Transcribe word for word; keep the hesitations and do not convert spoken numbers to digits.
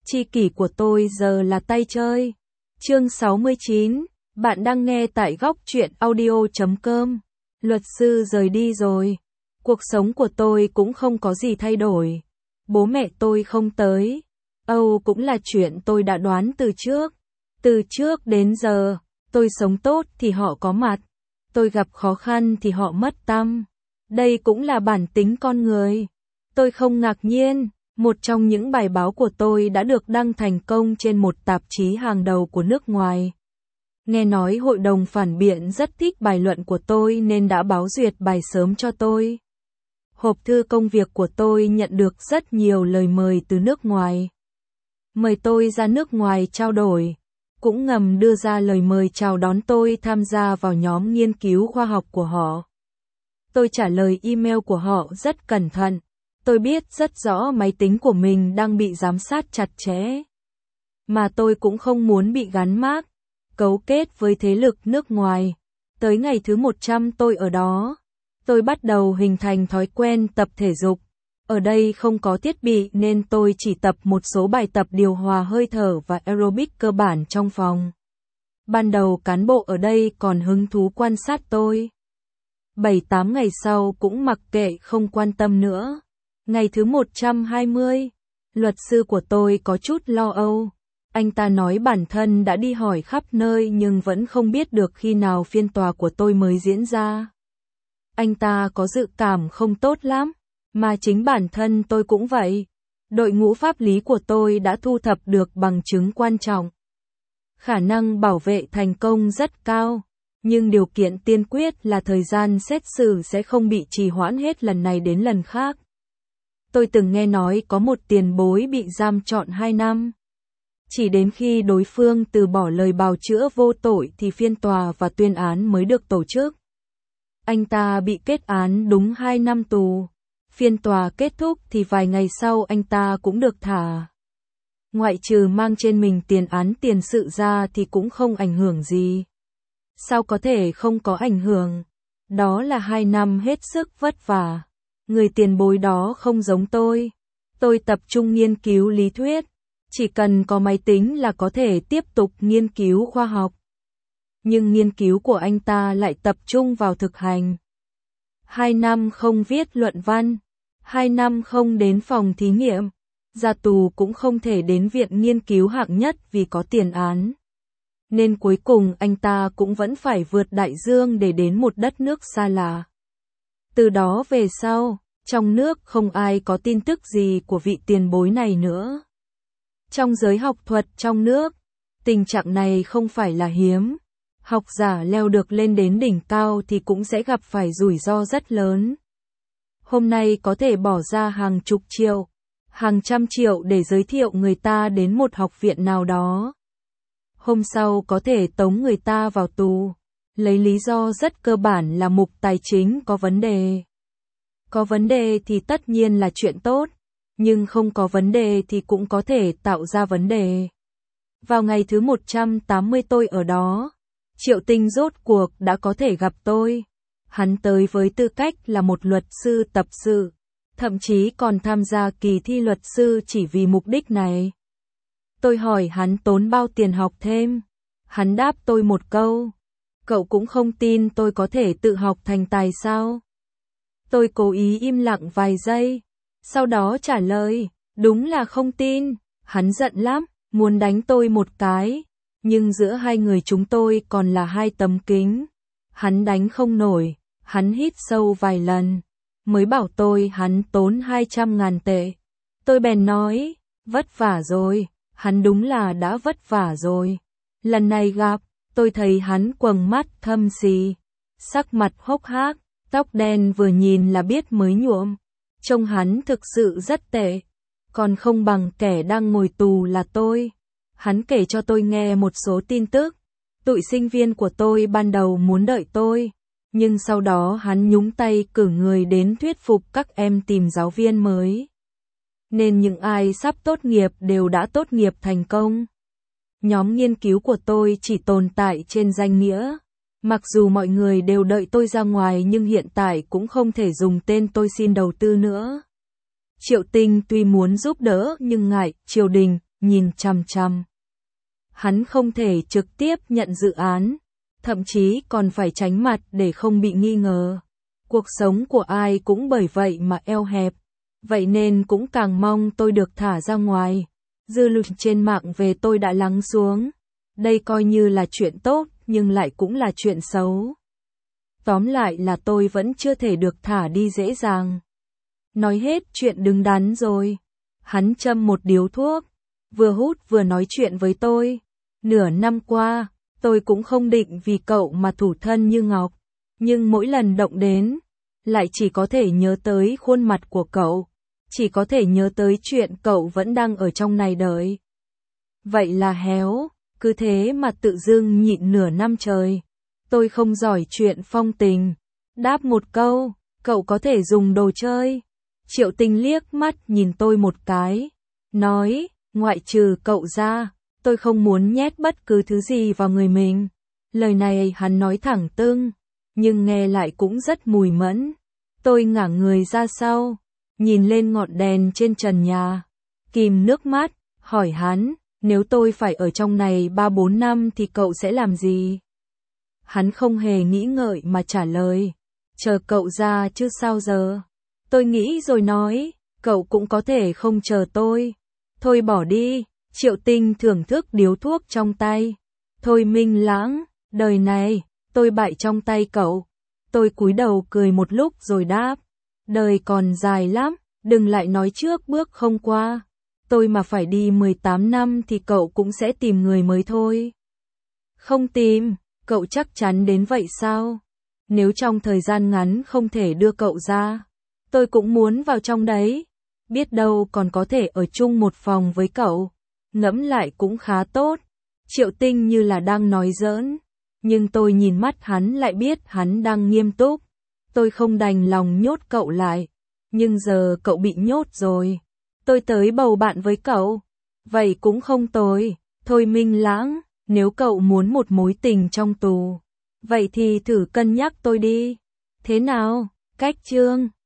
Tri kỷ của tôi giờ là tay chơi. Chương sáu mươi chín, bạn đang nghe tại góc truyện audio chấm com. Luật sư rời đi rồi. Cuộc sống của tôi cũng không có gì thay đổi. Bố mẹ tôi không tới. Âu cũng là chuyện tôi đã đoán từ trước. Từ trước đến giờ, tôi sống tốt thì họ có mặt. Tôi gặp khó khăn thì họ mất tăm. Đây cũng là bản tính con người. Tôi không ngạc nhiên. Một trong những bài báo của tôi đã được đăng thành công trên một tạp chí hàng đầu của nước ngoài. Nghe nói hội đồng phản biện rất thích bài luận của tôi nên đã báo duyệt bài sớm cho tôi. Hộp thư công việc của tôi nhận được rất nhiều lời mời từ nước ngoài. Mời tôi ra nước ngoài trao đổi, cũng ngầm đưa ra lời mời chào đón tôi tham gia vào nhóm nghiên cứu khoa học của họ. Tôi trả lời email của họ rất cẩn thận. Tôi biết rất rõ máy tính của mình đang bị giám sát chặt chẽ. Mà tôi cũng không muốn bị gắn mác, cấu kết với thế lực nước ngoài. Tới ngày thứ một trăm tôi ở đó. Tôi bắt đầu hình thành thói quen tập thể dục. Ở đây không có thiết bị nên tôi chỉ tập một số bài tập điều hòa hơi thở và aerobic cơ bản trong phòng. Ban đầu cán bộ ở đây còn hứng thú quan sát tôi. bảy tám ngày sau cũng mặc kệ không quan tâm nữa. Ngày thứ một trăm hai mươi, luật sư của tôi có chút lo âu. Anh ta nói bản thân đã đi hỏi khắp nơi nhưng vẫn không biết được khi nào phiên tòa của tôi mới diễn ra. Anh ta có dự cảm không tốt lắm, mà chính bản thân tôi cũng vậy. Đội ngũ pháp lý của tôi đã thu thập được bằng chứng quan trọng. Khả năng bảo vệ thành công rất cao, nhưng điều kiện tiên quyết là thời gian xét xử sẽ không bị trì hoãn hết lần này đến lần khác. Tôi từng nghe nói có một tiền bối bị giam trọn hai năm. Chỉ đến khi đối phương từ bỏ lời bào chữa vô tội thì phiên tòa và tuyên án mới được tổ chức. Anh ta bị kết án đúng hai năm tù. Phiên tòa kết thúc thì vài ngày sau anh ta cũng được thả. Ngoại trừ mang trên mình tiền án tiền sự ra thì cũng không ảnh hưởng gì. Sao có thể không có ảnh hưởng? Đó là hai năm hết sức vất vả. Người tiền bối đó không giống tôi. Tôi tập trung nghiên cứu lý thuyết. Chỉ cần có máy tính là có thể tiếp tục nghiên cứu khoa học. Nhưng nghiên cứu của anh ta lại tập trung vào thực hành. Hai năm không viết luận văn. Hai năm không đến phòng thí nghiệm. Ra tù cũng không thể đến viện nghiên cứu hạng nhất vì có tiền án. Nên cuối cùng anh ta cũng vẫn phải vượt đại dương để đến một đất nước xa lạ. Từ đó về sau, trong nước không ai có tin tức gì của vị tiền bối này nữa. Trong giới học thuật trong nước, tình trạng này không phải là hiếm. Học giả leo được lên đến đỉnh cao thì cũng sẽ gặp phải rủi ro rất lớn. Hôm nay có thể bỏ ra hàng chục triệu, hàng trăm triệu để giới thiệu người ta đến một học viện nào đó. Hôm sau có thể tống người ta vào tù, lấy lý do rất cơ bản là mục tài chính có vấn đề. Có vấn đề thì tất nhiên là chuyện tốt, nhưng không có vấn đề thì cũng có thể tạo ra vấn đề. Vào ngày thứ một trăm tám mươi tôi ở đó, Triệu Tinh rốt cuộc đã có thể gặp tôi. Hắn tới với tư cách là một luật sư tập sự, thậm chí còn tham gia kỳ thi luật sư chỉ vì mục đích này. Tôi hỏi hắn tốn bao tiền học thêm. Hắn đáp tôi một câu. Cậu cũng không tin tôi có thể tự học thành tài sao? Tôi cố ý im lặng vài giây. Sau đó trả lời, đúng là không tin. Hắn giận lắm, muốn đánh tôi một cái. Nhưng giữa hai người chúng tôi còn là hai tấm kính. Hắn đánh không nổi. Hắn hít sâu vài lần. Mới bảo tôi hắn tốn hai trăm ngàn tệ. Tôi bèn nói, vất vả rồi. Hắn đúng là đã vất vả rồi. Lần này gặp, tôi thấy hắn quầng mắt thâm xì. Sắc mặt hốc hác, tóc đen vừa nhìn là biết mới nhuộm. Trông hắn thực sự rất tệ. Còn không bằng kẻ đang ngồi tù là tôi. Hắn kể cho tôi nghe một số tin tức. Tụi sinh viên của tôi ban đầu muốn đợi tôi. Nhưng sau đó hắn nhúng tay cử người đến thuyết phục các em tìm giáo viên mới. Nên những ai sắp tốt nghiệp đều đã tốt nghiệp thành công. Nhóm nghiên cứu của tôi chỉ tồn tại trên danh nghĩa. Mặc dù mọi người đều đợi tôi ra ngoài nhưng hiện tại cũng không thể dùng tên tôi xin đầu tư nữa. Triệu Tinh tuy muốn giúp đỡ nhưng ngại triều đình, nhìn chằm chằm. Hắn không thể trực tiếp nhận dự án, thậm chí còn phải tránh mặt để không bị nghi ngờ. Cuộc sống của ai cũng bởi vậy mà eo hẹp, vậy nên cũng càng mong tôi được thả ra ngoài. Dư luận trên mạng về tôi đã lắng xuống. Đây coi như là chuyện tốt, nhưng lại cũng là chuyện xấu. Tóm lại là tôi vẫn chưa thể được thả đi dễ dàng. Nói hết chuyện đứng đắn rồi. Hắn châm một điếu thuốc, vừa hút vừa nói chuyện với tôi. Nửa năm qua, tôi cũng không định vì cậu mà thủ thân như ngọc. Nhưng mỗi lần động đến, lại chỉ có thể nhớ tới khuôn mặt của cậu. Chỉ có thể nhớ tới chuyện cậu vẫn đang ở trong này đợi. Vậy là héo, cứ thế mà tự dưng nhịn nửa năm trời. Tôi không giỏi chuyện phong tình. Đáp một câu, cậu có thể dùng đồ chơi. Triệu Tinh liếc mắt nhìn tôi một cái. Nói, ngoại trừ cậu ra, tôi không muốn nhét bất cứ thứ gì vào người mình. Lời này hắn nói thẳng tưng, nhưng nghe lại cũng rất mùi mẫn. Tôi ngả người ra sau, nhìn lên ngọn đèn trên trần nhà, kìm nước mắt, hỏi hắn, nếu tôi phải ở trong này ba bốn năm thì cậu sẽ làm gì? Hắn không hề nghĩ ngợi mà trả lời, chờ cậu ra chứ sao giờ? Tôi nghĩ rồi nói, cậu cũng có thể không chờ tôi. Thôi bỏ đi. Triệu Tinh thưởng thức điếu thuốc trong tay. Thôi Minh Lãng, đời này, tôi bại trong tay cậu. Tôi cúi đầu cười một lúc rồi đáp, đời còn dài lắm, đừng lại nói trước bước không qua. Tôi mà phải đi mười tám năm thì cậu cũng sẽ tìm người mới thôi. Không tìm, cậu chắc chắn đến vậy sao? Nếu trong thời gian ngắn không thể đưa cậu ra, tôi cũng muốn vào trong đấy. Biết đâu còn có thể ở chung một phòng với cậu. Ngẫm lại cũng khá tốt. Triệu Tinh như là đang nói giỡn, nhưng tôi nhìn mắt hắn lại biết hắn đang nghiêm túc. Tôi không đành lòng nhốt cậu lại, nhưng giờ cậu bị nhốt rồi. Tôi tới bầu bạn với cậu, vậy cũng không tồi. Thôi Minh Lãng, nếu cậu muốn một mối tình trong tù, vậy thì thử cân nhắc tôi đi. Thế nào, cách chương